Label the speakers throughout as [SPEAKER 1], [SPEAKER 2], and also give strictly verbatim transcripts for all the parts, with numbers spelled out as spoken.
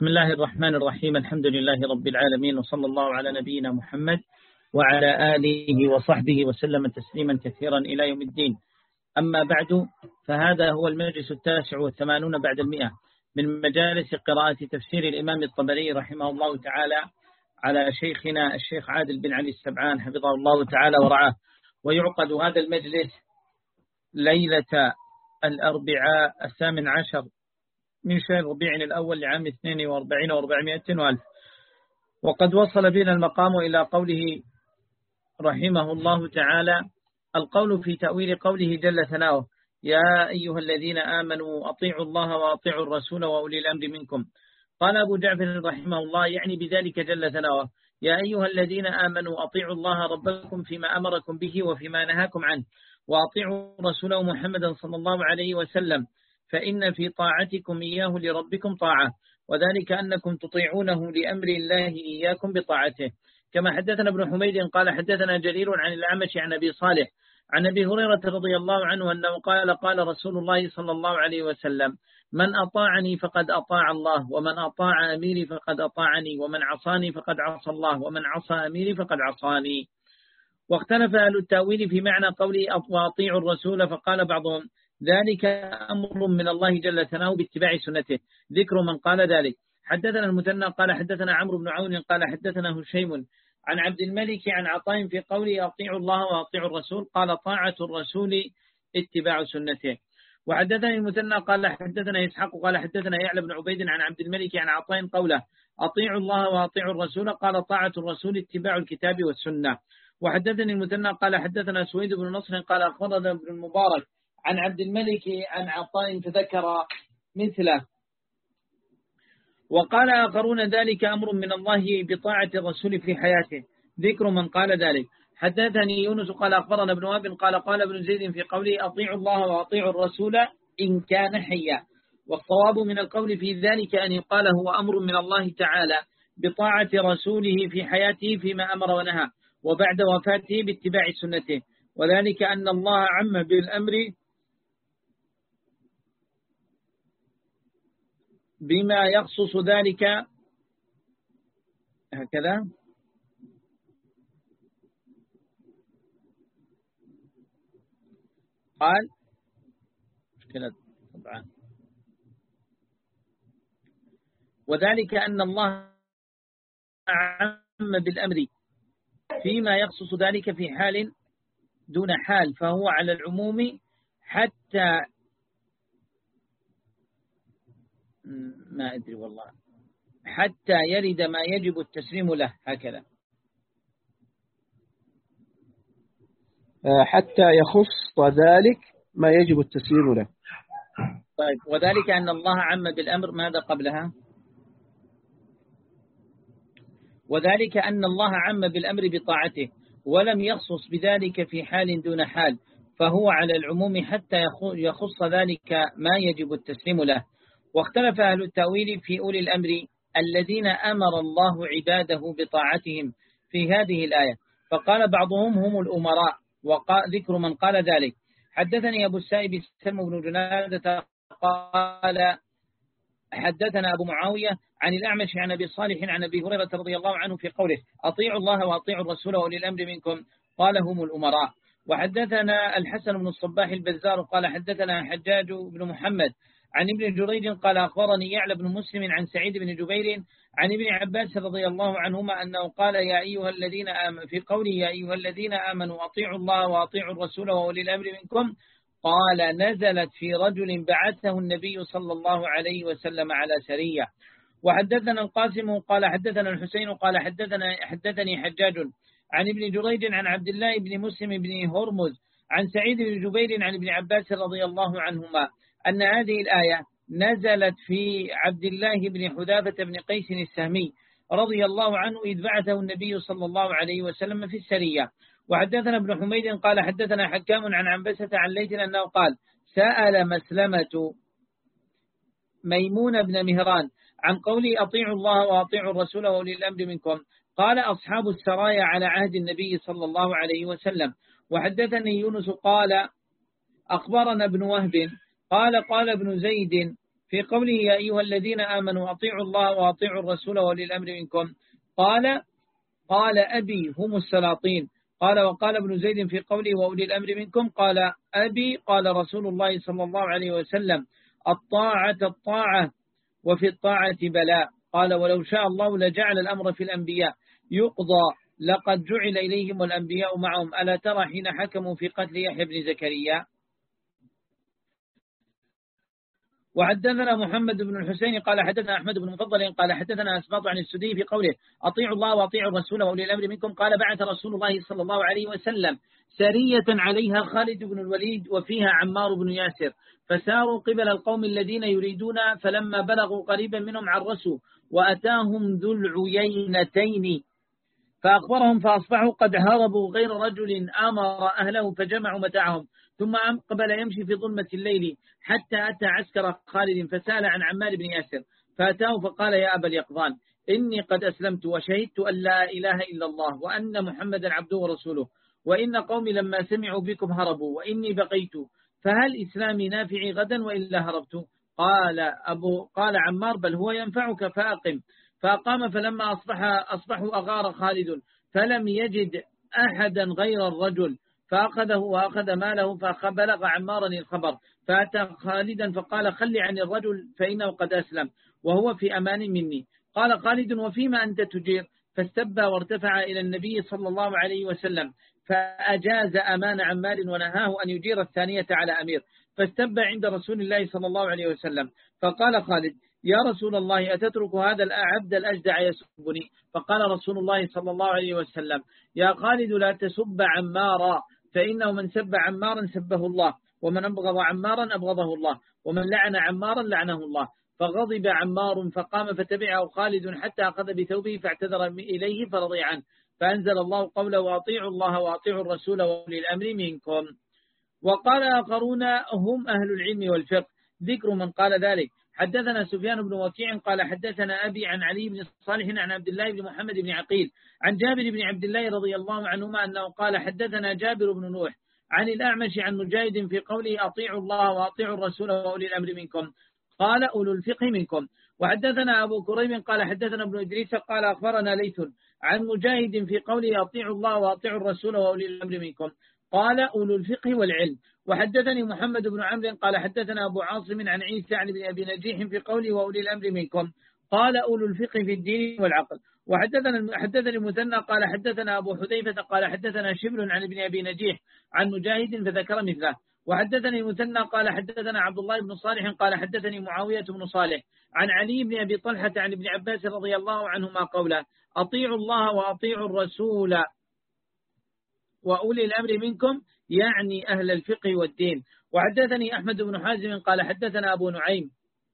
[SPEAKER 1] بسم الله الرحمن الرحيم. الحمد لله رب العالمين، وصلى الله على نبينا محمد وعلى آله وصحبه وسلم تسليما كثيرا إلى يوم الدين. أما بعد، فهذا هو المجلس التاسع والثمانون بعد المئة من مجالس قراءة تفسير الإمام الطبري رحمه الله تعالى على شيخنا الشيخ عادل بن علي السبعان حفظه الله تعالى ورعاه. ويعقد هذا المجلس ليلة الأربعاء الثامن عشر من شهر ربيع الأول لعام اثنين وأربعين وأربعمائة وألف. وقد وصل بنا المقام إلى قوله رحمه الله تعالى: القول في تأويل قوله جل ثناؤه: يا أيها الذين آمنوا أطيعوا الله وأطيعوا الرسول وأولي الأمر منكم. قال أبو جعفر رحمه الله يعني بذلك جل ثناؤه: يا أيها الذين آمنوا أطيعوا الله ربكم فيما أمركم به وفيما نهاكم عنه، وأطيعوا رسوله محمدا صلى الله عليه وسلم، فإن في طاعتكم إياه لربكم طاعة، وذلك أنكم تطيعونه لأمر الله إياكم بطاعته. كما حدثنا ابن حميد قال حدثنا جرير عن الأعمش عن أبي صالح عن أبي هريرة رضي الله عنه أنه قال قال رسول الله صلى الله عليه وسلم: من أطاعني فقد أطاع الله، ومن أطاع أميري فقد أطاعني، ومن عصاني فقد عصى الله، ومن عصى أميري فقد عصاني. واختلف أهل التأويل في معنى قوله وأطيعوا الرسول، فقال بعضهم: ذلك أمر من الله جل ثناؤه باتباع سنته. ذكر من قال ذلك: حدثنا المثنى قال حدثنا عمرو بن عون قال حدثنا هشيم عن عبد الملك عن عطاء في قوله أطيعوا الله وأطيعوا الرسول، قال طاعة الرسول اتباع سنته. وحدثني المثنى قال حدثنا إسحاق قال حدثنا يعلى بن عبيد عن عبد الملك عن عطاء قوله أطيعوا الله وأطيعوا الرسول، قال طاعة الرسول اتباع الكتاب والسنة. وحدثني المثنى قال حدثنا سويد بن نصر قال أخبرنا ابن المبارك عن عبد الملك عن عطاء فذكر مثله. وقال آخرون: ذلك أمر من الله بطاعة الرسول في حياته. ذكر من قال ذلك: حدثني يونس قال أخبرنا ابن وهب قال قال ابن زيد في قوله أطيعوا الله وأطيعوا الرسول إن كان حيا. والصواب من القول في ذلك أن يقال هو أمر من الله تعالى بطاعة رسوله في حياته فيما أمر ونهى، وبعد وفاته باتباع سنته، وذلك أن الله عم بالأمر بما يخصص ذلك. هكذا قال مشكلة طبعا. وذلك أن الله عم بالأمر فيما يخصص ذلك في حال دون حال، فهو على العموم حتى ما أدري والله حتى يرد ما يجب التسليم له. هكذا
[SPEAKER 2] حتى يخص ذلك ما يجب التسليم له.
[SPEAKER 1] طيب، وذلك أن الله عم بالأمر ماذا قبلها؟ وذلك أن الله عم بالأمر بطاعته ولم يخصص بذلك في حال دون حال، فهو على العموم حتى يخص ذلك ما يجب التسليم له. واختلف أهل التأويل في أولي الأمر الذين أمر الله عباده بطاعتهم في هذه الآية، فقال بعضهم هم الأمراء، وذكر من قال ذلك: حدثني أبو السائب سلم بن جنادة قال حدثنا أبو معاوية عن الأعمش عن أبي صالح عن أبي هريرة رضي الله عنه في قوله أطيعوا الله وأطيعوا الرسول وأولي الأمر منكم، قال هم الأمراء. وحدثنا الحسن بن الصباح البزار قال حدثنا حجاج بن محمد عن ابن جريج قال أخبرني يعلى بن مسلم عن سعيد بن جبير عن ابن عباس رضي الله عنهما أنه قال يا أيها الذين آمنوا في قوله يا أيها الذين آمنوا أطيعوا الله وأطيعوا الرسول وأولي الأمر منكم، قال نزلت في رجل بعثه النبي صلى الله عليه وسلم على سرية. وحدثنا القاسم قال حدثنا الحسين قال حدثنا حدثني حجاج عن ابن جريج عن عبد الله بن مسلم بن هرمز عن سعيد بن جبير عن ابن عباس رضي الله عنهما أن هذه الآية نزلت في عبد الله بن حذافة بن قيس السهمي رضي الله عنه إذ بعثه النبي صلى الله عليه وسلم في السرية. وحدثنا ابن حميد قال حدثنا حكام عن عنبسة عن ليث أنه قال سأل مسلمة ميمون بن مهران عن قولي أطيعوا الله وأطيعوا الرسول وأولي الأمر منكم، قال أصحاب السرايا على عهد النبي صلى الله عليه وسلم. وحدثني يونس قال أخبرنا ابن وهب قال قال ابن زيد في قوله يا أيها الذين آمنوا أطيعوا الله وأطيعوا الرسول وأولي الأمر منكم قال قال أبي هم السلاطين. قال وقال ابن زيد في قوله وأولي الأمر منكم قال أبي قال رسول الله صلى الله عليه وسلم الطاعة الطاعة وفي الطاعة بلاء. قال ولو شاء الله لجعل الأمر في الأنبياء يقضى لقد جعل إليهم والأنبياء معهم ألا ترى حين حكموا في قتل يحيى بن زكريا. وحدثنا محمد بن الحسين قال حدثنا أحمد بن مفضل قال حدثنا أسباط عن السدي في قوله أطيعوا الله وأطيعوا الرسول وأولي الأمر منكم قال بعث رسول الله صلى الله عليه وسلم سرية عليها خالد بن الوليد وفيها عمار بن ياسر فساروا قبل القوم الذين يريدون فلما بلغوا قريبا منهم عرسوا وأتاهم ذو العيينتين فأخبرهم فأصبحوا قد هربوا غير رجل آمر أهله فجمعوا متاعهم ثم أقبل يمشي في ظلمة الليل حتى أتى عسكر خالد فسأل عن عمار بن ياسر فأتاه فقال يا أبا اليقظان إني قد أسلمت وشهدت أن لا إله إلا الله وأن محمدا عبده ورسوله وإن قومي لما سمعوا بكم هربوا وإني بقيت فهل إسلامي نافعي غدا وإلا هربت؟ قال أبو قال عمار بل هو ينفعك فأقم. فأقام فلما أصبح أصبحوا أغار خالد فلم يجد أحدا غير الرجل فأخذه وأخذ ماله فبلغ عمارا الخبر فأتى خالدا فقال خل عن الرجل فإنه قد أسلم وهو في أمان مني. قال خالد وفيما أنت تجير فاستبى وارتفع إلى النبي صلى الله عليه وسلم فأجاز أمان عمار ونهاه أن يجير الثانية على أمير فاستبى عند رسول الله صلى الله عليه وسلم فقال خالد يا رسول الله أتترك هذا العبد الأجدع يسبني؟ فقال رسول الله صلى الله عليه وسلم يا خالد لا تسب عمارا فإنه من سب عمارا سبه الله ومن أبغض عمارا أبغضه الله ومن لعن عمارا لعنه الله. فغضب عمار فقام فتبعه خالد حتى أخذ بثوبه فاعتذر إليه فرضي عنه فأنزل الله قوله وأطيعوا الله وأطيعوا الرسول وأولي الأمر منكم. وقال آخرون هم أهل العلم والفقه ذكر من قال ذلك. حدثنا سفيان بن وكيع قال حدثنا أبي عن علي بن صالح عن عبد الله بن محمد بن عقيل عن جابر بن عبد الله رضي الله عنهما أنه قال حدثنا جابر بن نوح عن الأعمش عن مجاهد في قوله أطيعوا الله وأطيعوا الرسول وأولي الأمر منكم قال أولو الفقه منكم. وحدثنا أبو كريم قال حدثنا ابن إدريس قال أخبرنا ليث عن مجاهد في قوله أطيعوا الله وأطيعوا الرسول وأولي الأمر منكم قال أولو الفقه والعلم. وحدثني محمد بن عمرو قال حدثنا أبو عاصم عن عيسى عن ابن أبي نجيح في قوله وأولي الأمر منكم قال أولو الفقه في الدين والعقل. وحدثنا حدثني المثنى قال حدثنا أبو حذيفة قال حدثنا شبل عن ابن أبي نجيح عن مجاهد فذكر مثله. وحدثني المثنى قال حدثنا عبد الله بن صالح قال حدثني معاوية بن صالح عن علي بن أبي طلحة عن ابن عباس رضي الله عنهما قوله أطيعوا الله وأطيعوا الرسول وأولي الأمر منكم يعني أهل الفقه والدين. وحدثني أحمد بن حازم قال حدثنا أبو نعيم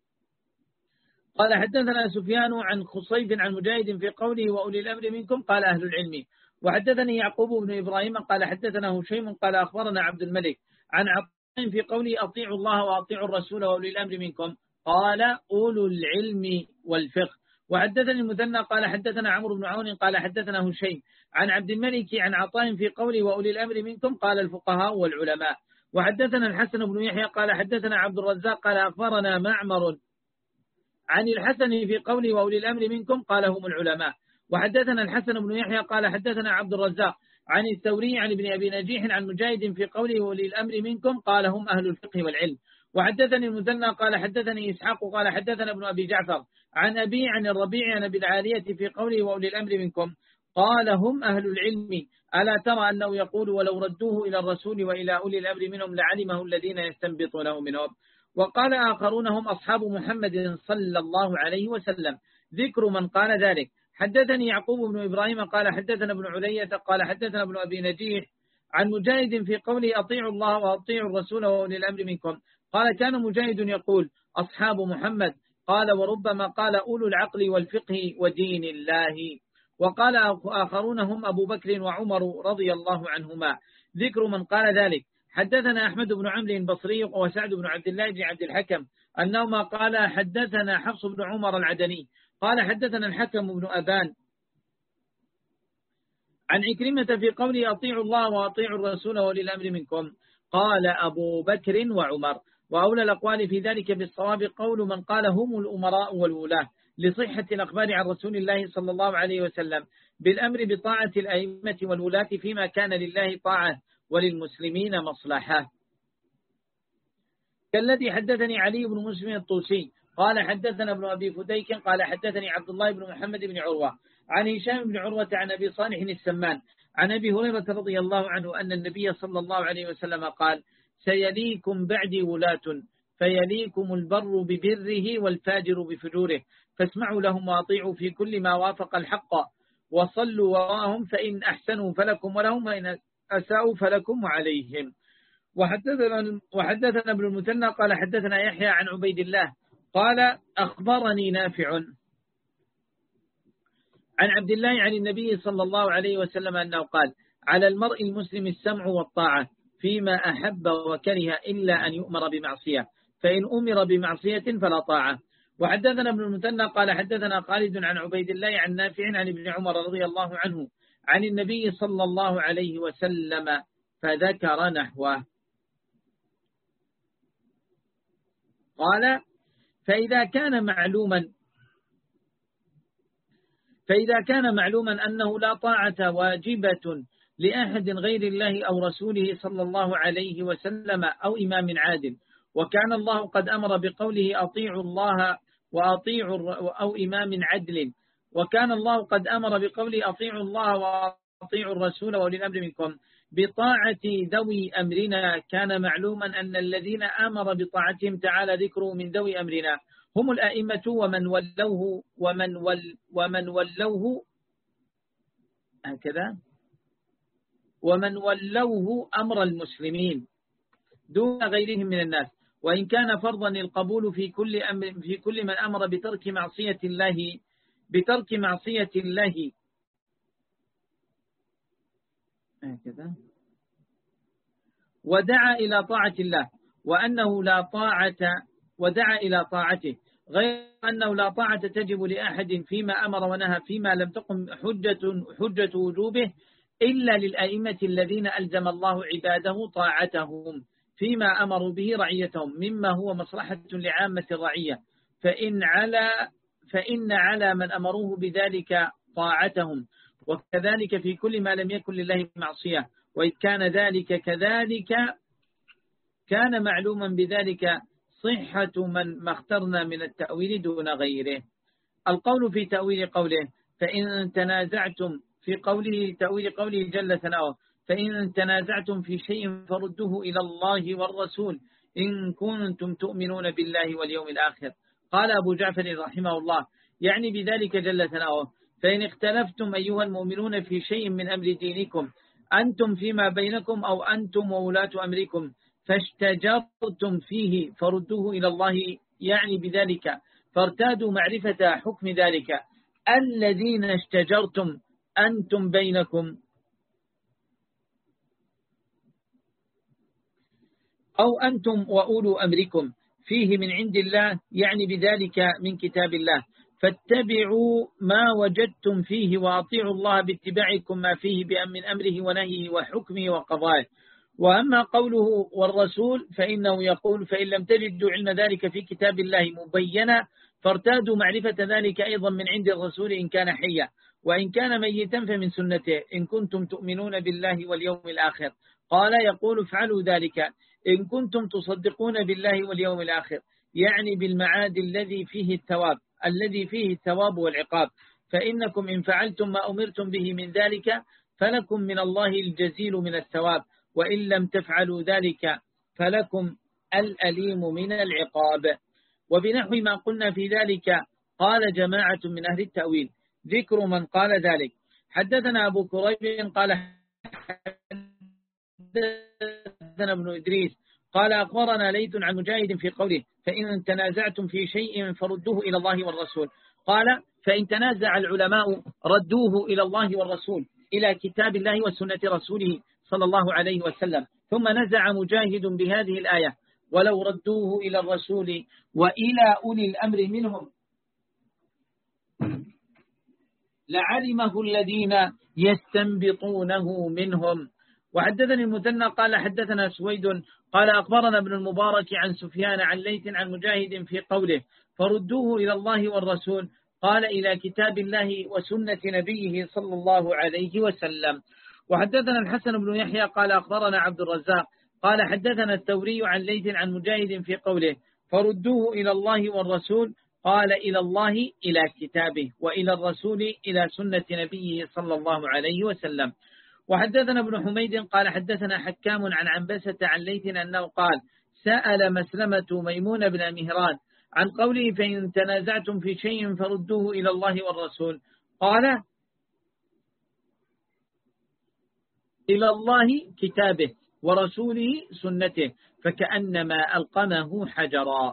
[SPEAKER 1] قال حدثنا سفيان عن خصيف عن مجاهد في قوله وأولي الأمر منكم قال أهل العلم. وحدثني يعقوب بن إبراهيم قال حدثنا هشيم قال أخبرنا عبد الملك عن عطاء في قوله أطيعوا الله وأطيعوا الرسول وأولي الأمر منكم قال أولو العلم والفقه. وحدثني المثنى قال حدثنا عمرو بن عون قال حدثنا هشيم عن عبد الملك عن عطاء في قوله وأولي الأمر منكم قال الفقهاء والعلماء. وحدثنا الحسن بن يحيى قال حدثنا عبد الرزاق قال أخبرنا معمر عن الحسن في قوله وأولي الأمر منكم قال هم العلماء. وحدثنا الحسن بن يحيى قال حدثنا عبد الرزاق عن الثوري عن ابن أبي نجيح عن مجاهد في قوله وأولي الأمر منكم قال هم أهل الفقه والعلم. وحدثني المثنى قال حدثني إسحاق قال حدثنا ابن أبي جعفر عن أبي عن الربيع عن أبي العالية في قوله وأولي الأمر منكم قال هم أهل العلم ألا ترى أنه يقول ولو ردوه إلى الرسول وإلى أولي الأمر منهم لعلمه الذين يستنبطونه منهم. وقال آخرون هم أصحاب محمد صلى الله عليه وسلم ذكر من قال ذلك. حدثني يعقوب بن إبراهيم قال حدثنا ابن علية قال حدثنا ابن أبي نجيح عن مجاهد في قوله أطيعوا الله وأطيعوا الرسول وأولي الأمر منكم قال كان مجاهد يقول أصحاب محمد قال وربما قال أولو العقل والفقه ودين الله. وقال آخرون هم أبو بكر وعمر رضي الله عنهما ذكر من قال ذلك. حدثنا أحمد بن عمرو البصري وسعد بن عبد الله بن عبد الحكم أنهما قال حدثنا حفص بن عمر العدني قال حدثنا الحكم بن أبان عن عكرمة في قوله أطيعوا الله وأطيعوا الرسول وأولي الأمر منكم قال أبو بكر وعمر. وأولى الأقوال في ذلك بالصواب قول من قال هم الأمراء والولاة، لصحة الأخبار عن رسول الله صلى الله عليه وسلم بالأمر بطاعة الأئمة والولاة فيما كان لله طاعة وللمسلمين مصلحة. كالذي حدثني علي بن مسلم الطوسي قال حدثنا ابن أبي فديك قال حدثني عبد الله بن محمد بن عروة عن هشام بن عروة عن أبي صالح السمان عن أبي هريرة رضي الله عنه أن النبي صلى الله عليه وسلم قال سيليكم بعدي ولاة فيليكم البر ببره والفاجر بفجوره، فاسمعوا لهم وأطيعوا في كل ما وافق الحق، وصلوا وراهم فإن أحسنوا فلكم ولهم وإن أساءوا فلكم وعليهم. وحدثنا, وحدثنا ابن المثنى قال حدثنا يحيى عن عبيد الله قال أخبرني نافع عن عبد الله عن النبي صلى الله عليه وسلم أنه قال على المرء المسلم السمع والطاعة فيما أحب وكره إلا أن يؤمر بمعصية، فإن أمر بمعصية فلا طاعة. وحدثنا ابن المثنى قال حدثنا خالد عن عبيد الله عن نافع عن ابن عمر رضي الله عنه عن النبي صلى الله عليه وسلم فذكر نحوه. قال فإذا كان معلوما فإذا كان معلوما أنه لا طاعة واجبة لأحد غير الله أو رسوله صلى الله عليه وسلم أو إمام عادل، وكان الله قد أمر بقوله أطيعوا الله وأطيعوا أو إمام عدل، وكان الله قد أمر بقوله أطيعوا الله وأطيعوا الرسول وأولي الأمر منكم بطاعة ذوي أمرنا، كان معلوما أن الذين أمر بطاعتهم تعالى ذكره من ذوي أمرنا هم الأئمة ومن ولوه ومن ول ومن ولوه هكذا ومن ولوه أمر المسلمين دون غيرهم من الناس، وإن كان فرضا القبول في كل أمر في كل من أمر بترك معصية الله بترك معصية الله هكذا ودعا إلى طاعة الله، وأنه لا طاعة ودعا إلى طاعته، غير أنه لا طاعة تجب لأحد فيما أمر ونهى فيما لم تقم حجة حجة وجوبه إلا للأئمة الذين ألزم الله عباده طاعتهم فيما أمروا به رعيتهم مما هو مصلحة لعامة الرعية، فإن على فإن على من أمروه بذلك طاعتهم، وكذلك في كل ما لم يكن لله معصية، وإذ كان ذلك كذلك كان معلوما بذلك صحة من ما اخترنا من التأويل دون غيره. القول في تأويل قوله فإن تنازعتم في قوله تأويل قوله جل ثناؤه فإن تنازعتم في شيء فردوه إلى الله والرسول إن كنتم تؤمنون بالله واليوم الآخر. قال أبو جعفر رحمه الله يعني بذلك جل ثناؤه فإن اختلفتم أيها المؤمنون في شيء من أمر دينكم أنتم فيما بينكم أو أنتم وولاة أمركم فاشتجرتم فيه فردوه إلى الله، يعني بذلك فارتادوا معرفة حكم ذلك الذين اشتجرتم أنتم بينكم أو أنتم وأولو أمركم فيه من عند الله، يعني بذلك من كتاب الله، فاتبعوا ما وجدتم فيه وأطيعوا الله باتباعكم ما فيه من أمره ونهيه وحكمه وقضائه. وأما قوله والرسول فإنه يقول فإن لم تجدوا علم ذلك في كتاب الله مبينا فارتادوا معرفة ذلك أيضا من عند الرسول إن كان حيا، وإن كان ميتا فمن سنته إن كنتم تؤمنون بالله واليوم الآخر. قال يقول افعلوا ذلك إن كنتم تصدقون بالله واليوم الآخر، يعني بالمعاد الذي فيه الثواب الذي فيه الثواب والعقاب، فإنكم إن فعلتم ما أمرتم به من ذلك فلكم من الله الجزيل من الثواب، وإن لم تفعلوا ذلك فلكم الأليم من العقاب. وبنحو ما قلنا في ذلك قال جماعة من أهل التأويل ذكر من قال ذلك. حدثنا أبو كريب قال حدثنا ابن إدريس قال أخبرنا ليث عن مجاهد في قوله فإن تنازعتم في شيء فردوه إلى الله والرسول. قال فإن تنازع العلماء ردوه إلى الله والرسول إلى كتاب الله وسنة رسوله صلى الله عليه وسلم. ثم نزع مجاهد بهذه الآية ولو ردوه إلى الرسول وإلى أولي الأمر منهم لعلمه الذين يستنبطونه منهم. وحدثني المثنى قال حدثنا سويد قال أخبرنا ابن المبارك عن سفيان عن ليث عن مجاهد في قوله فردوه إلى الله والرسول قال إلى كتاب الله وسنة نبيه صلى الله عليه وسلم. وحدثنا الحسن بن يحيى قال أخبرنا عبد الرزاق قال حدثنا الثوري عن ليث عن مجاهد في قوله فردوه إلى الله والرسول قال إلى الله إلى كتابه وإلى الرسول إلى سنة نبيه صلى الله عليه وسلم. وحدثنا ابن حميد قال حدثنا حكام عن عنبسة عن ليث أنه قال سأل مسلمة ميمون بن مهران عن قوله فإن تنازعتم في شيء فردوه إلى الله والرسول قال إلى الله كتابه ورسوله سنته فكأنما ألقمه حجرا.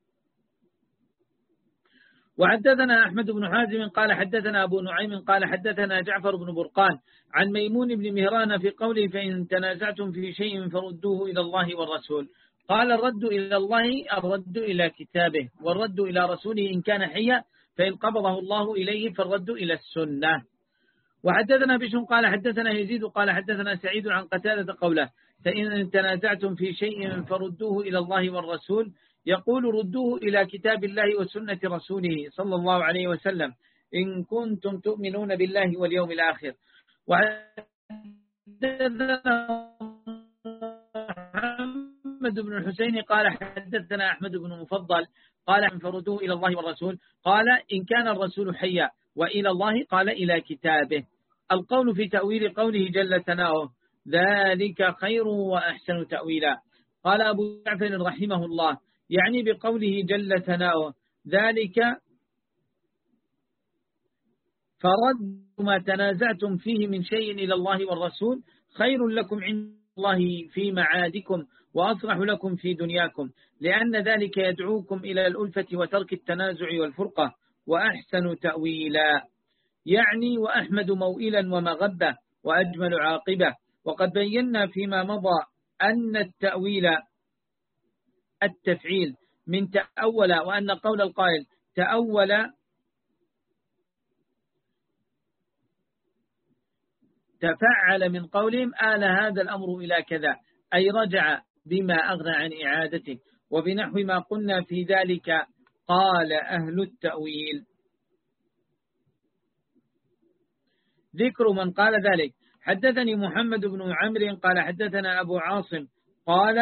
[SPEAKER 1] وحدثنا أحمد بن حازم قال حدثنا أبو نعيم قال حدثنا جعفر بن برقان عن ميمون بن مهران في قوله فإن تنازعتم في شيء فردوه إلى الله والرسول قال الرد إلى الله الرد إلى كتابه والرد إلى رسوله إن كان حيا فإن قبضه الله إليه فالرد إلى السنة. وحدثنا بشر قال حدثنا يزيد قال حدثنا سعيد عن قتادة قوله فإن تنازعتم في شيء فردوه إلى الله والرسول يقول ردوه إلى كتاب الله وسنة رسوله صلى الله عليه وسلم إن كنتم تؤمنون بالله واليوم الآخر. وحدثنا محمد بن الحسين قال حدثنا أحمد بن مفضل قال فردوه إلى الله والرسول قال إن كان الرسول حيا وإلى الله قال إلى كتابه. القول في تأويل قوله جل ثناؤه ذلك خير وأحسن تأويلا. قال أبو جعفر رحمه الله يعني بقوله جل ثناؤه ذلك فرد ما تنازعتم فيه من شيء إلى الله والرسول خير لكم عند الله في معادكم وأصلح لكم في دنياكم لأن ذلك يدعوكم إلى الألفة وترك التنازع والفرقة وأحسن تأويلا يعني وأحمد موئلا ومغبة وأجمل عاقبة. وقد بينا فيما مضى أن التأويل التفعيل من تأول وأن قول القائل تأول تفعل من قولهم آل هذا الأمر إلى كذا أي رجع بما أغنى عن إعادته وبنحو ما قلنا في ذلك قال أهل التأويل. ذكر من قال ذلك حدثني محمد بن عمرو قال حدثنا أبو عاصم قال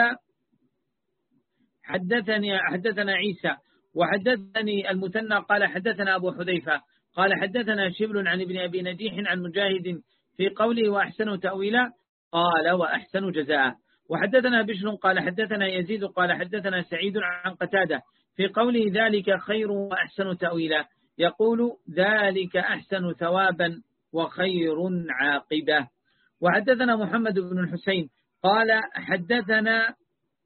[SPEAKER 1] حدثني حدثنا عيسى وحدثني المثنى قال حدثنا أبو حذيفة قال حدثنا شبل عن ابن أبي نجيح عن مجاهد في قوله وأحسن تأويلا قال وأحسن جزاء. وحدثنا بشر قال حدثنا يزيد قال حدثنا سعيد عن قتادة في قوله ذلك خير وأحسن تأويلا يقول ذلك أحسن ثوابا وخير عاقبة. وحدثنا محمد بن الحسين قال حدثنا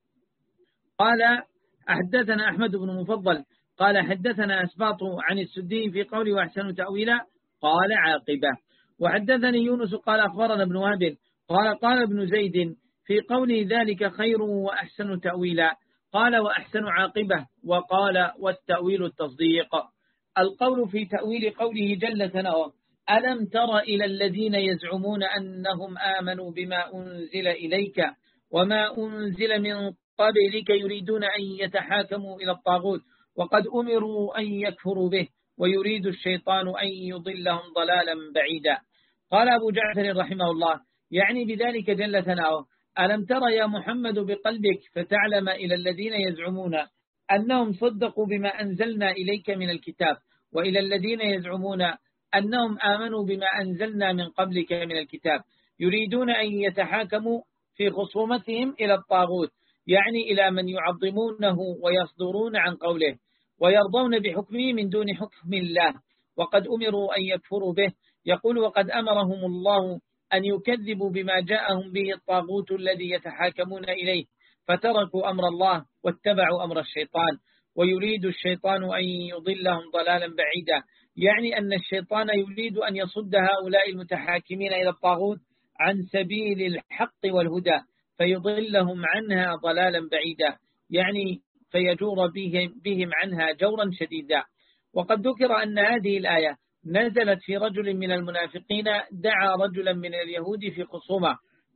[SPEAKER 1] قال حدثنا أحمد بن مفضل قال حدثنا أسباط عن السدي في قوله وأحسن تأويلا قال عاقبة. وحدثني يونس قال أخبرنا ابن وهب قال قال ابن زيد في قوله ذلك خير وأحسن تأويلا قال وأحسن عاقبة وقال والتأويل التصديق. القول في تأويل قوله جل ثناؤه ألم تر إلى الذين يزعمون أنهم آمنوا بما أنزل إليك وما أنزل من قبلك يريدون أن يتحاكموا إلى الطاغوت وقد أمروا أن يكفروا به ويريد الشيطان أن يضلهم ضلالا بعيدا. قال أبو جعفر رحمه الله يعني بذلك جل ثناؤه ألم تر يا محمد بقلبك فتعلم إلى الذين يزعمون أنهم صدقوا بما أنزلنا إليك من الكتاب وإلى الذين يزعمون أنهم آمنوا بما أنزلنا من قبلك من الكتاب يريدون أن يتحاكموا في خصومتهم إلى الطاغوت يعني إلى من يعظمونه ويصدرون عن قوله ويرضون بحكمه من دون حكم الله وقد أمروا أن يكفروا به. يقول وقد أمرهم الله أن يكذبوا بما جاءهم به الطاغوت الذي يتحاكمون إليه فتركوا أمر الله واتبعوا أمر الشيطان ويريد الشيطان أن يضلهم ضلالا بعيدا يعني أن الشيطان يريد أن يصد هؤلاء المتحاكمين إلى الطاغوت عن سبيل الحق والهدى فيضلهم عنها ضلالا بعيدا يعني فيجور بهم, بهم عنها جورا شديدا. وقد ذكر أن هذه الآية نزلت في رجل من المنافقين دعا رجلا من اليهود في خصومة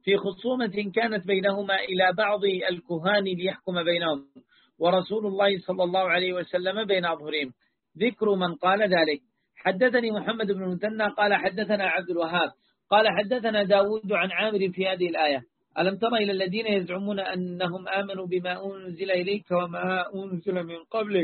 [SPEAKER 1] في خصومة كانت بينهما إلى بعض الكهان ليحكم بينهم، ورسول الله صلى الله عليه وسلم بين أظهرهم. ذكر من قال ذلك. حدثني محمد بن المثنى قال حدثنا عبد الوهاب قال حدثنا داود عن عامر في هذه الآية: ألم تر إلى الذين يزعمون أنهم آمنوا بما أنزل إليك وما أنزل من قبلك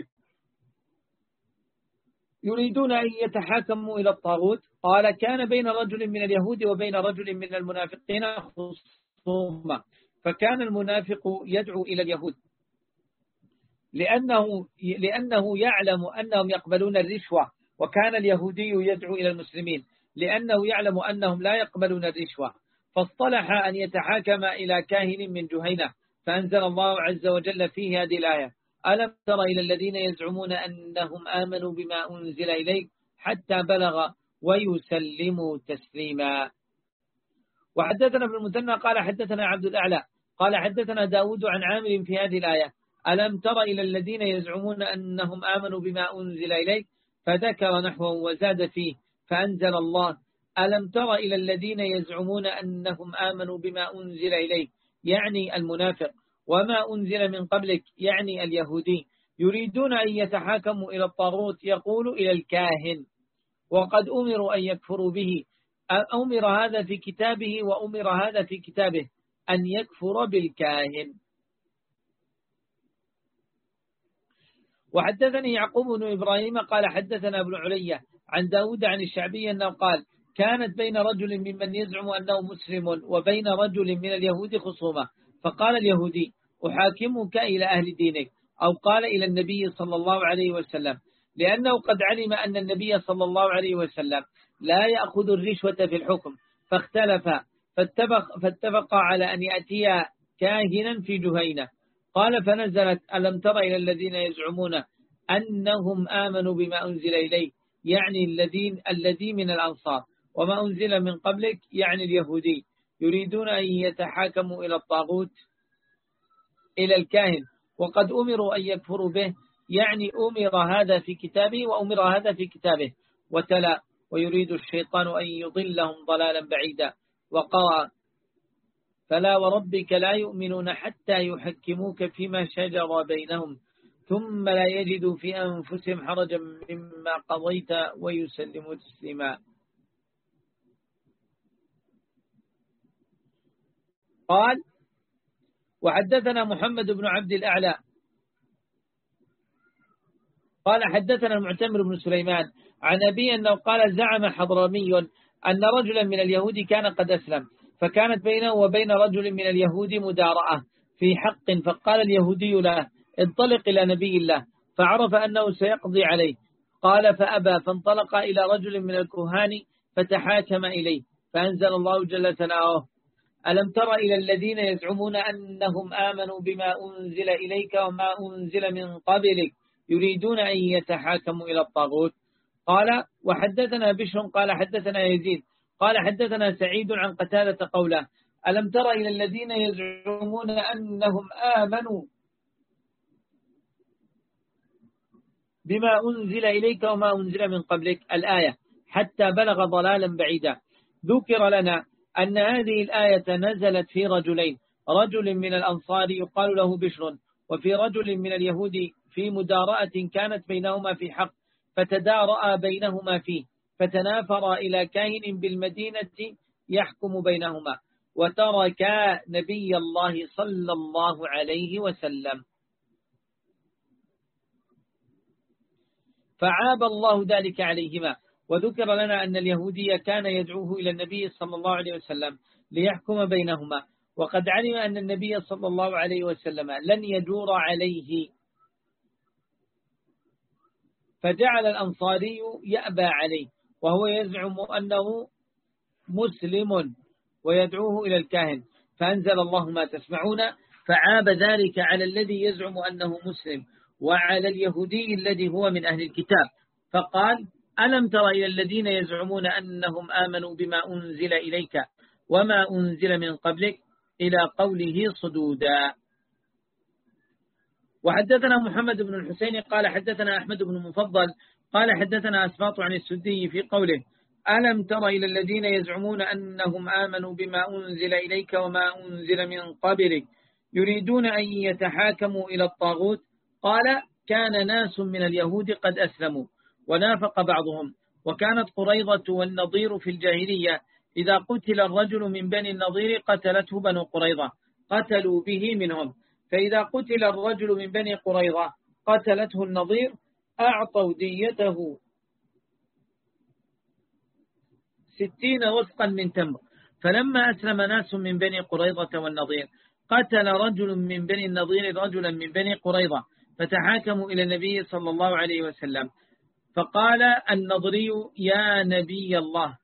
[SPEAKER 1] يريدون أن يتحاكموا إلى الطاغوت. قال: كان بين رجل من اليهود وبين رجل من المنافقين خصومة، فكان المنافق يدعو إلى اليهود لأنه, لأنه يعلم أنهم يقبلون الرشوة، وكان اليهودي يدعو إلى المسلمين لأنه يعلم أنهم لا يقبلون الرشوة، فاصطلح أن يتحاكم إلى كاهن من جهينة، فأنزل الله عز وجل فيه هذه الآية: ألم تر إلى الذين يزعمون أنهم آمنوا بما أنزل إليك حتى بلغ ويسلموا تسليما. وحدثنا ابن المثنى قال حدثنا عبد الأعلى قال حدثنا داود عن عامر في هذه الآية: ألم تر إلى الذين يزعمون أنهم آمنوا بما أنزل إليك، فذكر نحوه وزاد فيه، فأنزل الله: ألم تر إلى الذين يزعمون أنهم آمنوا بما أنزل إليك، يعني المنافق، وما أنزل من قبلك، يعني اليهودي، يريدون أن يتحاكموا إلى الطاغوت، يقول إلى الكاهن، وقد أمروا أن يكفروا به. أمر هذا في كتابه وأمر هذا في كتابه أن يكفر بالكاهن. وحدثني يعقوب بن إبراهيم قال حدثنا ابن علية عن داود عن الشعبي أنه قال: كانت بين رجل ممن يزعم أنه مسلم وبين رجل من اليهود خصومة، فقال اليهودي: أحاكمك إلى أهل دينك، أو قال إلى النبي صلى الله عليه وسلم، لأنه قد علم أن النبي صلى الله عليه وسلم لا يأخذ الرشوة في الحكم، فاختلف فاتفق, فاتفق على أن يأتي كاهنا في جهينة. قال: فنزلت: ألم تر إلى الذين يزعمون أنهم آمنوا بما أنزل إليه، يعني الذين الذي من الأنصار، وما أنزل من قبلك، يعني اليهودي، يريدون أن يتحاكموا إلى الطاغوت، إلى الكاهن، وقد أمروا أن يكفروا به، يعني أمر هذا في كتابه وأمر هذا في كتابه. وتلا: ويريد الشيطان أن يضلهم ضلالا بعيدا. وقال: فلا وربك لا يؤمنون حتى يحكموك فيما شجر بينهم ثم لا يجدوا في أنفسهم حرجا مما قضيت ويسلموا تسليما. قال: وحدثنا محمد بن عبد الأعلى قال حدثنا المعتمر بن سليمان عن أبي أنه قال: زعم حضرمي أن رجلا من اليهود كان قد أسلم، فكانت بينه وبين رجل من اليهود مدارأة في حق، فقال اليهودي له: انطلق إلى نبي الله، فعرف أنه سيقضي عليه. قال: فأبى، فانطلق إلى رجل من الكهان فتحاكم إليه، فأنزل الله جل ثناؤه: ألم تر إلى الذين يزعمون أنهم آمنوا بما أنزل إليك وما أنزل من قبلك يريدون أن يتحاكموا إلى الطاغوت. قال: وحدثنا بشر قال حدثنا يزيد قال حدثنا سعيد عن قتادة قوله: ألم تر إلى الذين يزعمون أنهم آمنوا بما أنزل إليك وما أنزل من قبلك، الآية، حتى بلغ ضلالا بعيدا. ذكر لنا أن هذه الآية نزلت في رجلين: رجل من الأنصار يقال له بشر، وفي رجل من اليهود، في مدارأة كانت بينهما في حق، فتدارأ بينهما فيه، فتنافر إلى كاهن بالمدينة يحكم بينهما، وتركا نبي الله صلى الله عليه وسلم، فعاب الله ذلك عليهما. وذكر لنا أن اليهودي كان يدعوه إلى النبي صلى الله عليه وسلم ليحكم بينهما، وقد علم أن النبي صلى الله عليه وسلم لن يدور عليه، فجعل الأنصاري يأبى عليه، وهو يزعم أنه مسلم ويدعوه إلى الكاهن، فأنزل الله ما تسمعون، فعاب ذلك على الذي يزعم أنه مسلم وعلى اليهودي الذي هو من أهل الكتاب، فقال: ألم تر إلى الذين يزعمون أنهم آمنوا بما أنزل إليك وما أنزل من قبلك، إلى قوله صدودا. وحدثنا محمد بن الحسين قال حدثنا أحمد بن المفضل قال حدثنا أسباط عن السدي في قوله: ألم تر إلى الذين يزعمون أنهم آمنوا بما أنزل إليك وما أنزل من قبلك يريدون أن يتحاكموا إلى الطاغوت قال كان ناس من اليهود قد أسلموا ونافق بعضهم وكانت قريظة والنضير في الجاهلية إذا قتل الرجل من بني النضير قتلته بنو قريظة قتلوا به منهم، فإذا قتل الرجل من بني قريظة قتلته النضير أعطوا ديته ستين وسقا من تمر. فلما أسلم ناس من بني قريظة والنضير قتل رجل من بني النضير رجلا من بني قريظة فتحاكموا إلى النبي صلى الله عليه وسلم، فقال النضري يا نبي الله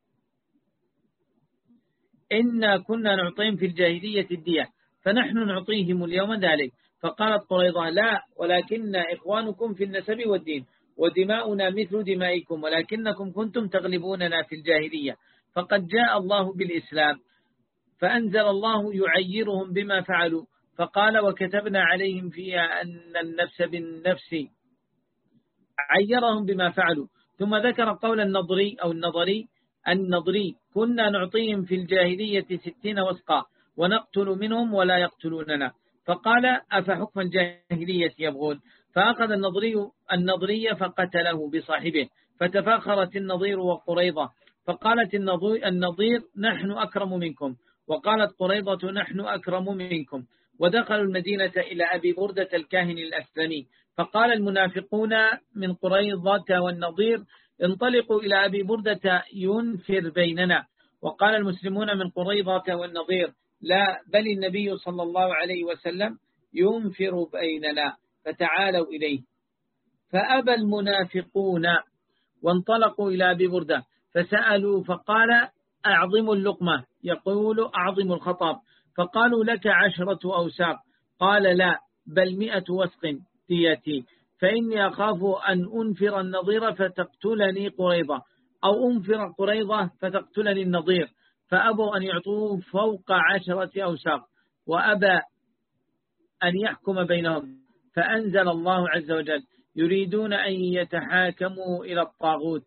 [SPEAKER 1] إنا كنا نعطيهم في الجاهلية الدية فنحن نعطيهم اليوم ذلك. فقالت قريظة لا، ولكن إخوانكم في النسب والدين ودماؤنا مثل دمائكم ولكنكم كنتم تغلبوننا في الجاهلية، فقد جاء الله بالإسلام فأنزل الله يعيرهم بما فعلوا، فقال وكتبنا عليهم فيها أن النفس بالنفس، عيرهم بما فعلوا. ثم ذكر قول النضري أو النضري النضري كنا نعطيهم في الجاهلية ستين وسقا ونقتل منهم ولا يقتلوننا، فقال أفحكم الجاهلية يبغون، فأخذ النضري النضري فقتله بصاحبه، فتفاخرت النضير وقريظة، فقالت النضير نحن أكرم منكم، وقالت قريظة نحن أكرم منكم، ودخلوا المدينة إلى أبي بردة الكاهن الأسلمي، فقال المنافقون من قريظة والنضير انطلقوا إلى أبي بردة ينفر بيننا، وقال المسلمون من قريظة والنضير لا، بل النبي صلى الله عليه وسلم ينفر بيننا فتعالوا إليه. فأبى المنافقون وانطلقوا إلى أبي بردة فسألوا فقال أعظموا اللقمة، يقول أعظموا الخطاب، فقالوا لك عشرة أوساق، قال لا بل مئة وسق ديتي، فإني أخاف أن أنفر النضير فتقتلني قريظة أو أنفر قريظة فتقتلني النضير، فأبوا أن يعطوه فوق عشرة أوساق وأبى أن يحكم بينهم، فأنزل الله عز وجل يريدون أن يتحاكموا إلى الطاغوت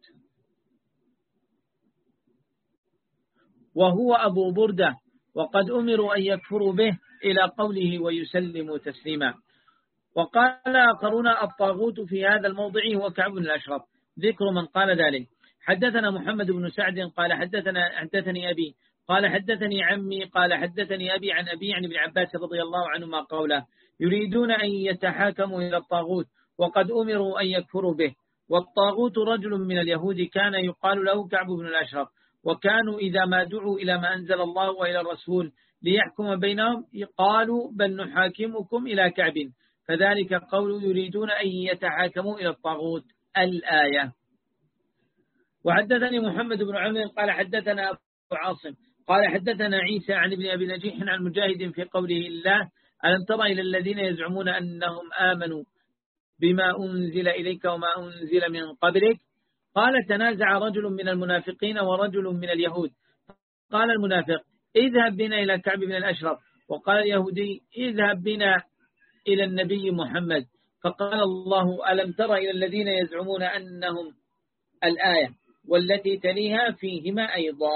[SPEAKER 1] وهو أبو بردة وقد أمروا أن يكفروا به إلى قوله ويسلموا تسليما. وقال آخرون الطاغوت في هذا الموضع هو كعب بن الأشرف، ذكر من قال ذلك. حدثنا محمد بن سعد قال حدثنا حدثني أبي قال حدثني عمي قال حدثني أبي عن أبي عن ابن عباس رضي الله عنهما قوله يريدون أن يتحاكموا إلى الطاغوت وقد أمروا أن يكفروا به. والطاغوت رجل من اليهود كان يقال له كعب بن الأشرف، وكانوا إذا ما دعوا إلى ما أنزل الله وإلى الرسول ليحكم بينهم قالوا بل نحاكمكم إلى كعب، فذلك قول يريدون أن يتحاكموا إلى الطاغوت الآية. وحدثني محمد بن عمرو قال حدثنا أبو عاصم قال حدثنا عيسى عن ابن أبي نجيح عن مجاهد في قوله الله ألم تر إلى الذين يزعمون أنهم آمنوا بما أنزل إليك وما أنزل من قبلك، قال تنازع رجل من المنافقين ورجل من اليهود، قال المنافق اذهب بنا إلى كعب بن الأشرف، وقال اليهودي اذهب بنا إلى النبي محمد، فقال الله ألم تر إلى الذين يزعمون أنهم الآية والتي تليها فيهما أيضا.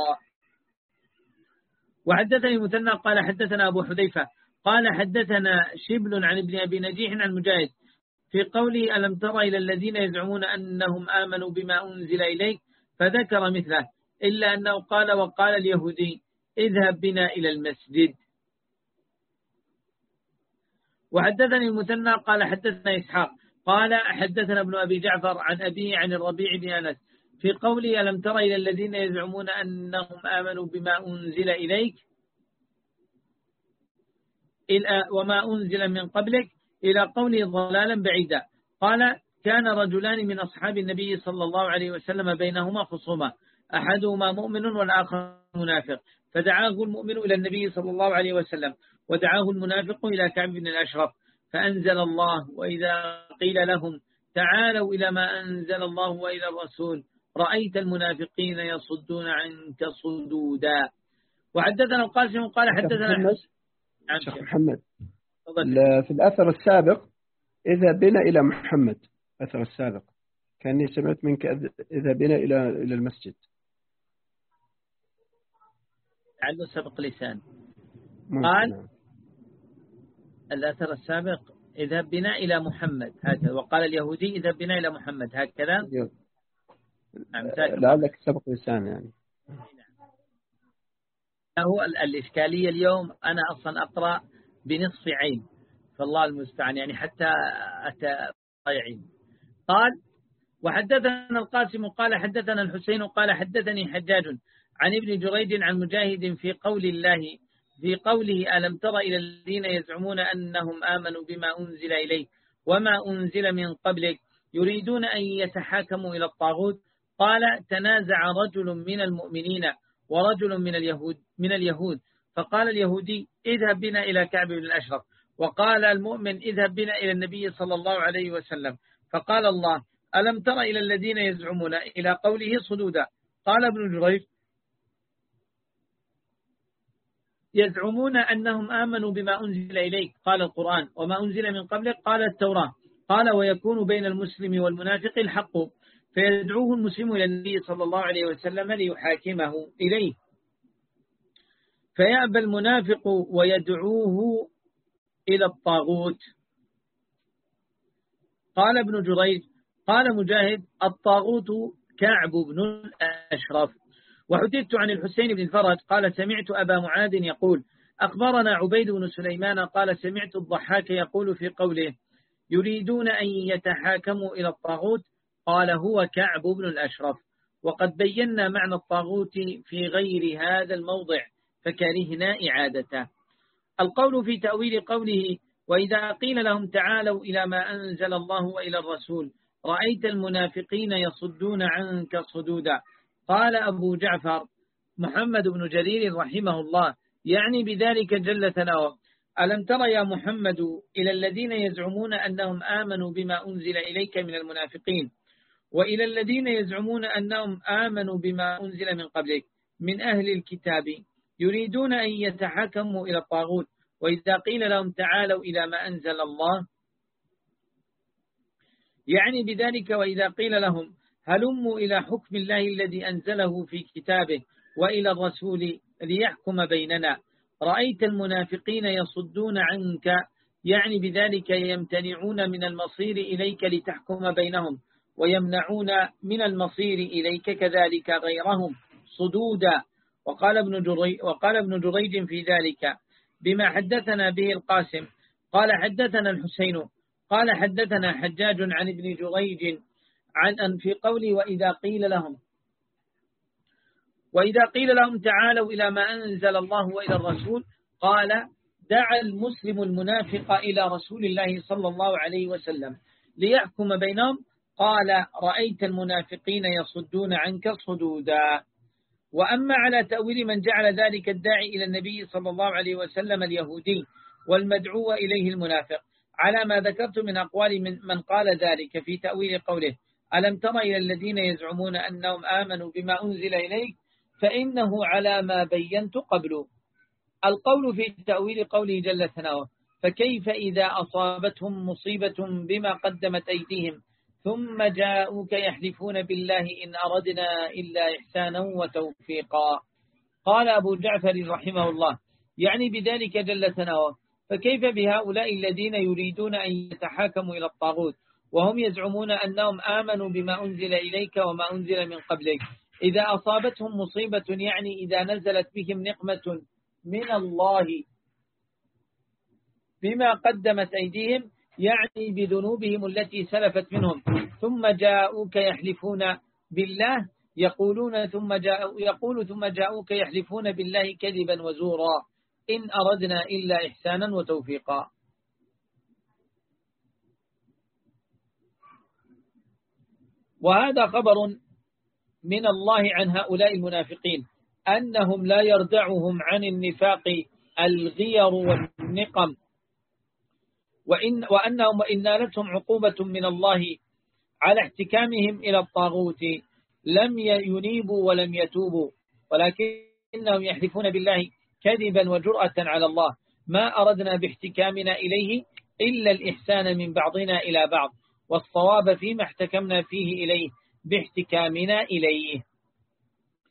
[SPEAKER 1] وحدثني مثنى قال حدثنا أبو حذيفة قال حدثنا شبل عن ابن أبي نجيح عن مجاهد في قوله ألم تر إلى الذين يزعمون أنهم آمنوا بما أنزل إليك، فذكر مثله إلا أنه قال وقال اليهودي اذهب بنا إلى المسجد. وحدثني المثنى قال حدثنا إسحاق قال حدثنا ابن أبي جعفر عن أبيه عن الربيع بن أنس في قوله ألم تر إلى الذين يزعمون أنهم آمنوا بما أنزل إليك وما أنزل من قبلك إلى قوله ضلالا بعيدا. قال كان رجلان من أصحاب النبي صلى الله عليه وسلم بينهما خصومة أحدهما مؤمن والآخر منافق، فدعاه المؤمن إلى النبي صلى الله عليه وسلم ودعاه المنافق إلى كعب بن الأشرف، فأنزل الله وإذا قيل لهم تعالوا إلى ما أنزل الله وإلى الرسول رأيت المنافقين يصدون عنك صدودا. وحدثنا القاسم قال حدثنا
[SPEAKER 2] شيخ محمد في الأثر السابق إذا بنا إلى محمد، أثر السابق كأني سمعت منك إذا بنا إلى إلى المسجد.
[SPEAKER 1] لعله سبق لسان. قال الأثر السابق اذهب بنا إلى محمد هكذا، وقال اليهودي اذهب بنا إلى محمد هكذا.
[SPEAKER 2] لعلك سبق لسان يعني.
[SPEAKER 1] هو الإشكالية اليوم أنا أصلا أقرأ بنصف عين، فالله المستعان يعني حتى أتى ضايعين. قال وحدثنا القاسم قال حدثنا الحسين قال حدثني حجاج عن ابن جريج عن مجاهد في قول الله في قوله ألم تر إلى الذين يزعمون أنهم آمنوا بما أنزل إليك وما أنزل من قبلك يريدون أن يتحاكموا إلى الطاغوت. قال تنازع رجل من المؤمنين ورجل من اليهود من اليهود فقال اليهودي اذهب بنا إلى كعب بن الأشرف، وقال المؤمن اذهب بنا إلى النبي صلى الله عليه وسلم، فقال الله ألم تر إلى الذين يزعمون إلى قوله صدودا. قال ابن جريج يزعمون أنهم آمنوا بما أنزل إليك، قال القرآن، وما أنزل من قبلك، قال التوراة. قال ويكون بين المسلم والمنافق الحق فيدعوه المسلم إلى النبي صلى الله عليه وسلم ليحاكمه إليه، فيأبى المنافق ويدعوه إلى الطاغوت. قال ابن جريج قال مجاهد الطاغوت كعب بن الأشرف. وحدثت عن الحسين بن الفرج قال سمعت أبا معاذ يقول أخبرنا عبيد بن سليمان قال سمعت الضحاك يقول في قوله يريدون أن يتحاكموا إلى الطاغوت، قال هو كعب بن الأشرف. وقد بينا معنى الطاغوت في غير هذا الموضع فكرهنا إعادته. القول في تأويل قوله وإذا قيل لهم تعالوا إلى ما أنزل الله وإلى الرسول رأيت المنافقين يصدون عنك صدودا. قال أبو جعفر محمد بن جرير رحمه الله يعني بذلك جل ثناؤه ألم تر يا محمد إلى الذين يزعمون أنهم آمنوا بما أنزل إليك من المنافقين وإلى الذين يزعمون أنهم آمنوا بما أنزل من قبلك من أهل الكتاب يريدون أن يتحاكموا إلى الطاغوت، وإذا قيل لهم تعالوا إلى ما أنزل الله يعني بذلك وإذا قيل لهم هلموا إلى حكم الله الذي أنزله في كتابه وإلى الرسول ليحكم بيننا رأيت المنافقين يصدون عنك يعني بذلك يمتنعون من المصير إليك لتحكم بينهم ويمنعون من المصير إليك كذلك غيرهم صدودا. وقال ابن جريج, وقال ابن جريج في ذلك بما حدثنا به القاسم قال حدثنا الحسين قال حدثنا حجاج عن ابن جريج عن أن في قوله وإذا قيل لهم وإذا قيل لهم تعالوا إلى ما أنزل الله وإلى الرسول قال دعا المسلم المنافق إلى رسول الله صلى الله عليه وسلم ليحكم بينهم قال رأيت المنافقين يصدون عنك صدودا. وأما على تأويل من جعل ذلك الداعي إلى النبي صلى الله عليه وسلم اليهودي والمدعو إليه المنافق على ما ذكرت من أقوال من, من قال ذلك في تأويل قوله ألم تر إلى الذين يزعمون أنهم آمنوا بما أنزل إليك فإنه على ما بينت قبل. القول في تأويل قوله جل ثناؤه فكيف إذا أصابتهم مصيبة بما قدمت أيديهم ثم جاءوك يحلفون بالله إن أردنا إلا إحسانا وتوفيقا. قال أبو جعفر رحمه الله يعني بذلك جل ثناؤه فكيف بهؤلاء الذين يريدون أن يتحاكموا إلى الطاغوت وهم يزعمون أنهم آمنوا بما أنزل إليك وما أنزل من قبلك إذا أصابتهم مصيبة يعني إذا نزلت بهم نقمة من الله بما قدمت أيديهم يعني بذنوبهم التي سلفت منهم ثم جاءوك يحلفون بالله يقولون ثم جاءوا يقول ثم جاءوك يحلفون بالله كذبا وزورا إن أردنا إلا إحسانا وتوفيقا. وهذا خبر من الله عن هؤلاء المنافقين أنهم لا يردعهم عن النفاق الغير والنقم وإن وأنهم إن نالتهم عقوبة من الله على احتكامهم إلى الطاغوت لم ينيبوا ولم يتوبوا ولكنهم يحلفون بالله كذبا وجرأة على الله ما أردنا باحتكامنا إليه إلا الإحسان من بعضنا إلى بعض والصواب فيما احتكمنا فيه إليه باحتكامنا إليه.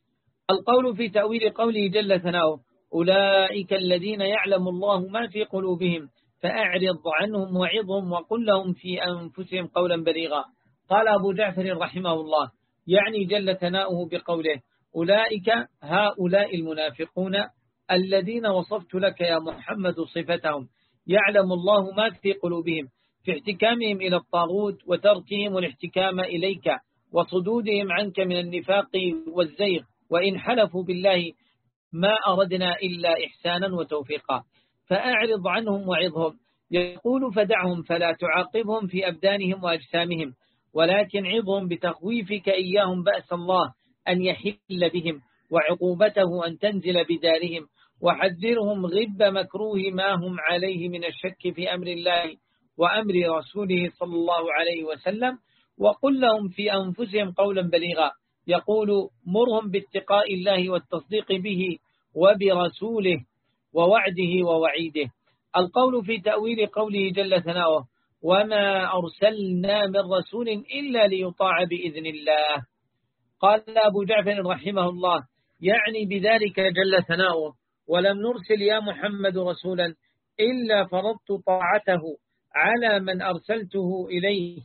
[SPEAKER 1] القول في تأويل قوله جل ثناؤه أولئك الذين يعلم الله ما في قلوبهم فأعرض عنهم وعظهم وقل لهم في أنفسهم قولا بليغا. قال أبو جعفر رحمه الله يعني جل ثناؤه بقوله أولئك هؤلاء المنافقون الذين وصفت لك يا محمد صفتهم يعلم الله ما في قلوبهم في احتكامهم إلى الطاغوت وتركهم الاحتكام إليك وصدودهم عنك من النفاق والزيغ، وإن حلفوا بالله ما أردنا إلا إحسانا وتوفيقا. فأعرض عنهم وعظهم، يقول فدعهم فلا تعاقبهم في أبدانهم وأجسامهم، ولكن عظهم بتخويفك إياهم بأس الله أن يحل بهم وعقوبته أن تنزل بدارهم، وحذرهم غب مكروه ما هم عليه من الشك في أمر الله وأمر رسوله صلى الله عليه وسلم، وقل لهم في أنفسهم قولا بليغا. يقول مرهم باتقاء الله والتصديق به وبرسوله ووعده ووعيده. القول في تأويل قوله جل ثناؤه وما أرسلنا من رسول إلا ليطاع بإذن الله. قال أبو جعفر رحمه الله يعني بذلك جل ثناؤه ولم نرسل يا محمد رسولا إلا فرضت طاعته على من أرسلته إليه.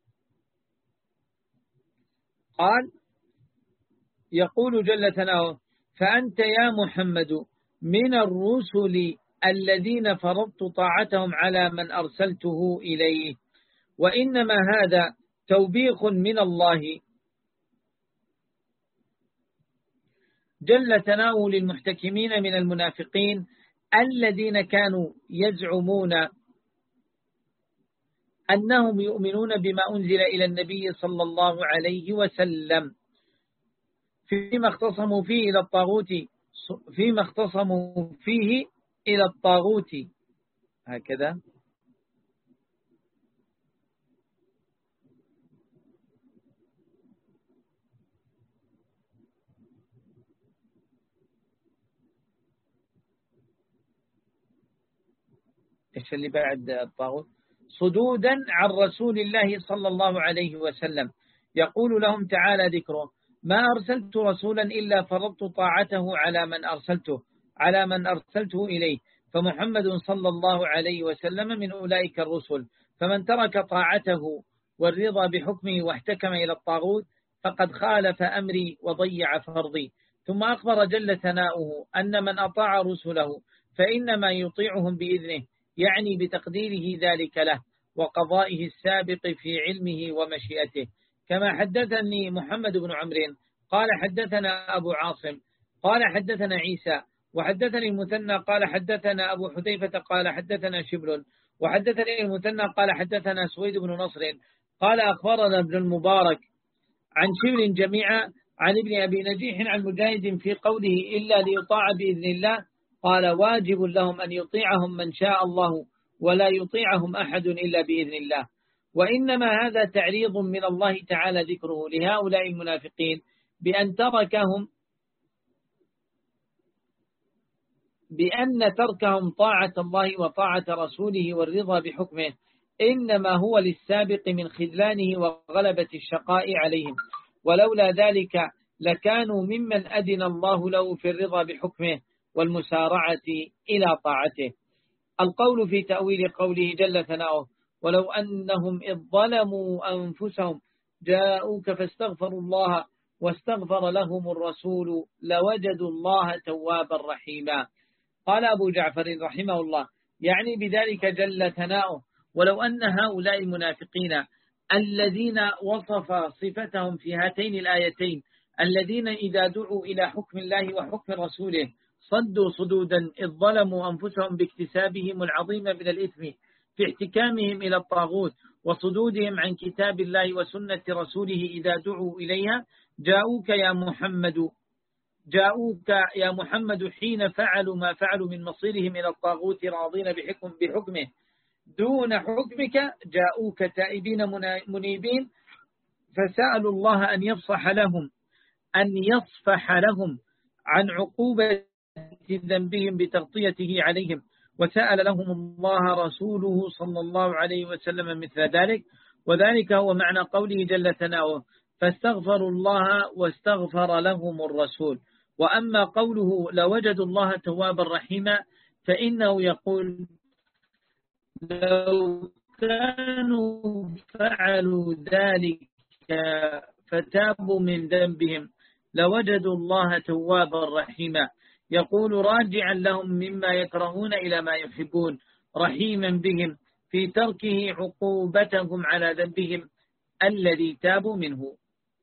[SPEAKER 1] قال يقول جل ثناؤه فأنت يا محمد من الرسل الذين فرضت طاعتهم على من أرسلته إليه، وإنما هذا توبيخ من الله جل ثناؤه للمحتكمين من المنافقين الذين كانوا يزعمون أنهم يؤمنون بما أنزل إلى النبي صلى الله عليه وسلم فيما اختصموا فيه إلى الطاغوت فيما اختصموا فيه إلى الطاغوت هكذا. إيش اللي بعد الطاغوت؟ صدودا عن رسول الله صلى الله عليه وسلم. يقول لهم تعالى ذكره ما أرسلت رسولا إلا فرضت طاعته على من أرسلته على من أرسلته إليه، فمحمد صلى الله عليه وسلم من أولئك الرسل، فمن ترك طاعته والرضا بحكمه واحتكم إلى الطاغوت فقد خالف أمري وضيع فرضي. ثم أخبر جل ثناؤه أن من أطاع رسله فإنما يطيعهم بإذنه، يعني بتقديره ذلك له وقضائه السابق في علمه ومشيئته، كما حدثني محمد بن عمرو قال حدثنا أبو عاصم قال حدثنا عيسى وحدثني المثنى قال حدثنا أبو حذيفة قال حدثنا شبل وحدثني المثنى قال حدثنا سويد بن نصر قال أخبرنا ابن المبارك عن شبل جميعا عن ابن أبي نجيح عن مجاهد في قوله إلا ليطاع بإذن الله، قال واجب لهم أن يطيعهم من شاء الله ولا يطيعهم أحد إلا بإذن الله. وإنما هذا تعريض من الله تعالى ذكره لهؤلاء المنافقين بأن تركهم بأن تركهم طاعة الله وطاعة رسوله والرضا بحكمه إنما هو للسابق من خذلانه وغلبة الشقاء عليهم، ولولا ذلك لكانوا ممن أذن الله له في الرضا بحكمه والمسارعة إلى طاعته. القول في تأويل قوله جل ثناؤه ولو أنهم إذ ظلموا أنفسهم جاءوك فاستغفروا الله واستغفر لهم الرسول لوجدوا الله توابا رحيما. قال أبو جعفر رحمه الله يعني بذلك جل ثناؤه ولو أن هؤلاء المنافقين الذين وصف صفتهم في هاتين الآيتين الذين إذا دعوا إلى حكم الله وحكم رسوله صدوا صدودا إذ ظلموا أنفسهم باكتسابهم العظيم من الإثم في احتكامهم إلى الطاغوت وصدودهم عن كتاب الله وسنة رسوله إذا دعوا إليها جاءوك يا محمد جاءوك يا محمد حين فعلوا ما فعلوا من مصيرهم إلى الطاغوت راضين بحكم بحكمه دون حكمك جاءوك تائبين منيبين فسألوا الله أن يفصح لهم أن يصفح لهم عن عقوبة ذنبهم بتغطيته عليهم، وسأل لهم الله رسوله صلى الله عليه وسلم مثل ذلك، وذلك هو معنى قوله جل ثناؤه فاستغفروا الله واستغفر لهم الرسول. وأما قوله لوجدوا الله توابا رحيما فإنه يقول لو كانوا فعلوا ذلك فتابوا من ذنبهم لوجدوا الله توابا رحيما، يقول راجعا لهم مما يكرهون إلى ما يحبون، رحيما بهم في تركه عقوبتهم على ذنبهم الذي تابوا منه.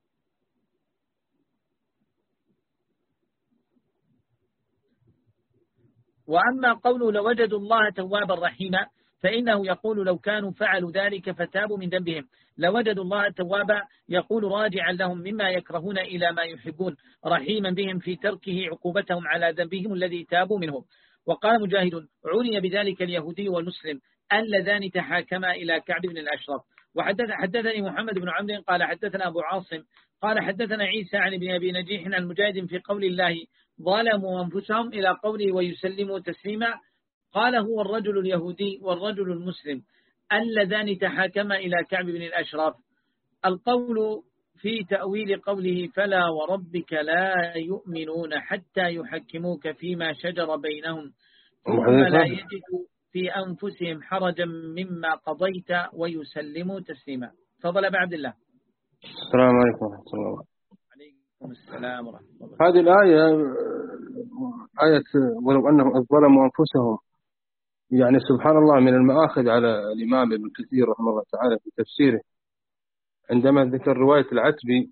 [SPEAKER 1] وأما قوله لوجدوا الله توابا رحيما فإنه يقول لو كانوا فعلوا ذلك فتابوا من ذنبهم لوجدوا الله توابا، يقول راجعا لهم مما يكرهون إلى ما يحبون، رحيما بهم في تركه عقوبتهم على ذنبهم الذي تابوا منه. وقال مجاهد عني بذلك اليهودي والمسلم اللذان تحاكما إلى كعب بن الأشرف. وحدث حدثني محمد بن عمرو قال حدثنا أبو عاصم قال حدثنا عيسى عن ابن أبي نجيح عن مجاهد في قول الله ظلموا أنفسهم إلى قوله ويسلموا تسليما، قال هو الرجل اليهودي والرجل المسلم اللذان تحاكما إلى كعب بن الأشرف. القول في تأويل قوله فلا وربك لا يؤمنون حتى يحكموك فيما شجر بينهم ثم لا يجدوا في أنفسهم حرجا مما قضيت ويسلموا تسليما. تفضل أبا عبد الله.
[SPEAKER 3] السلام عليكم ورحمة الله وبركاته.
[SPEAKER 1] عليكم السلام ورحمة الله.
[SPEAKER 3] هذه الآية آية ولو أنهم ظلموا أنفسهم، يعني سبحان الله من المآخذ على الإمام ابن كثير رحمه الله تعالى في تفسيره عندما ذكر رواية العتبي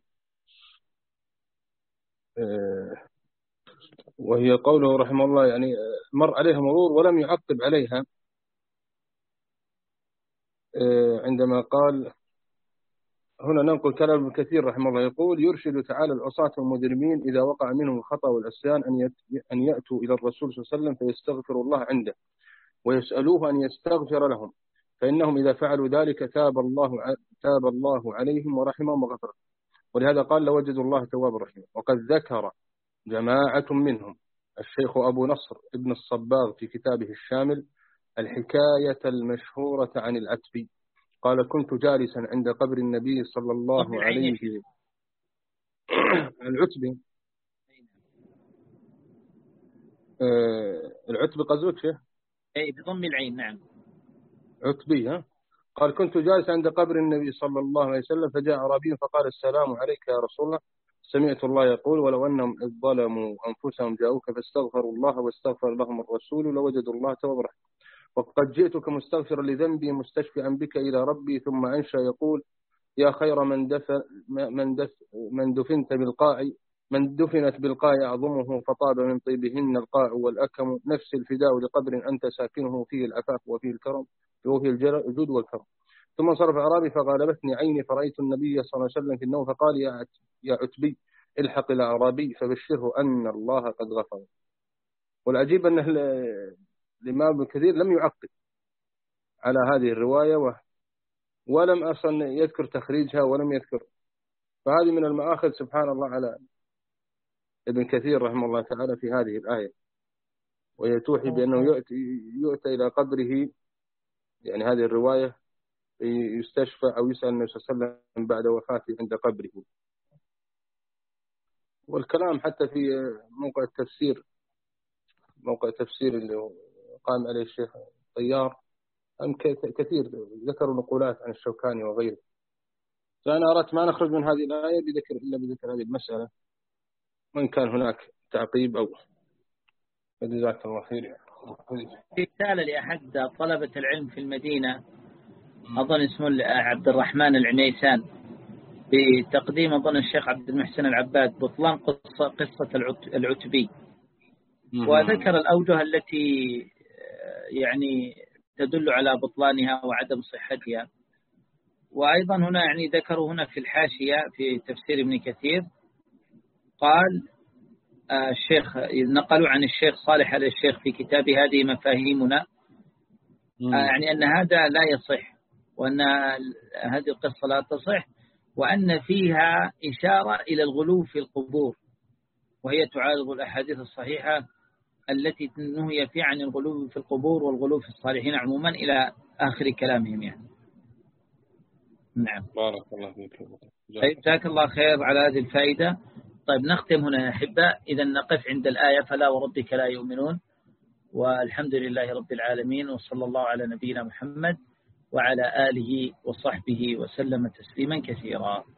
[SPEAKER 3] وهي قوله رحمه الله يعني مر عليها مرور ولم يعقب عليها، عندما قال هنا ننقل كلام ابن كثير رحمه الله يقول يرشد تعالى العصاة والمجرمين إذا وقع منهم الخطأ والعصيان أن يأتوا إلى الرسول صلى الله عليه وسلم فيستغفروا الله عنده ويسألوه أن يستغفر لهم، فإنهم إذا فعلوا ذلك تاب الله تاب الله عليهم ورحمهم وغفر. ولهذا قال لوجدوا الله توابا رحيما. وقد ذكر جماعة منهم الشيخ أبو نصر ابن الصباغ في كتابه الشامل الحكاية المشهورة عن العتبي قال كنت جالسا عند قبر النبي صلى الله عليه وسلم. العتبي آه العتبي قصدك شيء؟
[SPEAKER 1] اي بضم العين. نعم
[SPEAKER 3] عتبي. ها قال كنت جالسا عند قبر النبي صلى الله عليه وسلم فجاء أعرابي فقال السلام عليك يا رسول الله، سمعت الله يقول ولو أنهم إذ ظلموا أنفسهم جاءوك فاستغفروا الله واستغفر لهم الرسول لوجدوا الله توابا رحيما. وقد جئتك مستغفرا لذنبي مستشفعا بك إلى ربي. ثم أنشأ يقول يا خير من دفن من دف من دفنت بالقاع من دفنت بالقاع أعظمه فطاب من طيبهن القاع والأكم نفس الفداء لقبر أنت ساكنه فيه العفاف وفيه الكرم وفيه الجود والكرم. ثم صرف أعرابي فغالبتني عيني فرأيت النبي صلى الله عليه وسلم في النوم فقال يا يا عتبي الحق إلى أعرابي فبشره أن الله قد غفر. والعجيب أن الإمام ابن كثير لم يعقب على هذه الرواية ولم أصلا يذكر تخريجها ولم يذكر، فهذه من المآخذ سبحان الله على ابن كثير رحمه الله تعالى في هذه الآية، وهي توحي بأنه يؤتي, يؤتى إلى قبره، يعني هذه الرواية يستشفى أو يسأل النبي صلى الله عليه وسلم بعد وفاته عند قبره. والكلام حتى في موقع التفسير موقع التفسير اللي قام عليه الشيخ طيار كثير ذكروا نقولات عن الشوكاني وغيره. فأنا أردت ما نخرج من هذه الآية بذكر إلا بذكر هذه المسألة، وإن كان هناك تعقيب أو جزاك الله خير.
[SPEAKER 1] في رسالة لأحد طلبة العلم في المدينة أظن اسمه عبد الرحمن العنيسان بتقديم أظن الشيخ عبد المحسن العباد بطلان قصة قصة العتبي، وذكر الأوجه التي يعني تدل على بطلانها وعدم صحتها. وأيضا هنا يعني ذكروا هنا في الحاشية في تفسير ابن كثير قال الشيخ نقلوا عن الشيخ صالح على الشيخ في كتاب هذه مفاهيمنا يعني أن هذا لا يصح، وأن هذه القصة لا تصح، وأن فيها إشارة إلى الغلو في القبور، وهي تعارض الأحاديث الصحيحة التي نهي فيها عن الغلو في القبور والغلو في الصالحين عموما إلى آخر كلامهم يعني. نعم
[SPEAKER 3] بارك الله فيك.
[SPEAKER 1] جزاك الله خير على هذه الفائدة. طيب نختم هنا يا أحباء، إذا نقف عند الآية فلا وربك لا يؤمنون. والحمد لله رب العالمين، وصلى الله على نبينا محمد وعلى آله وصحبه وسلم تسليما كثيرا.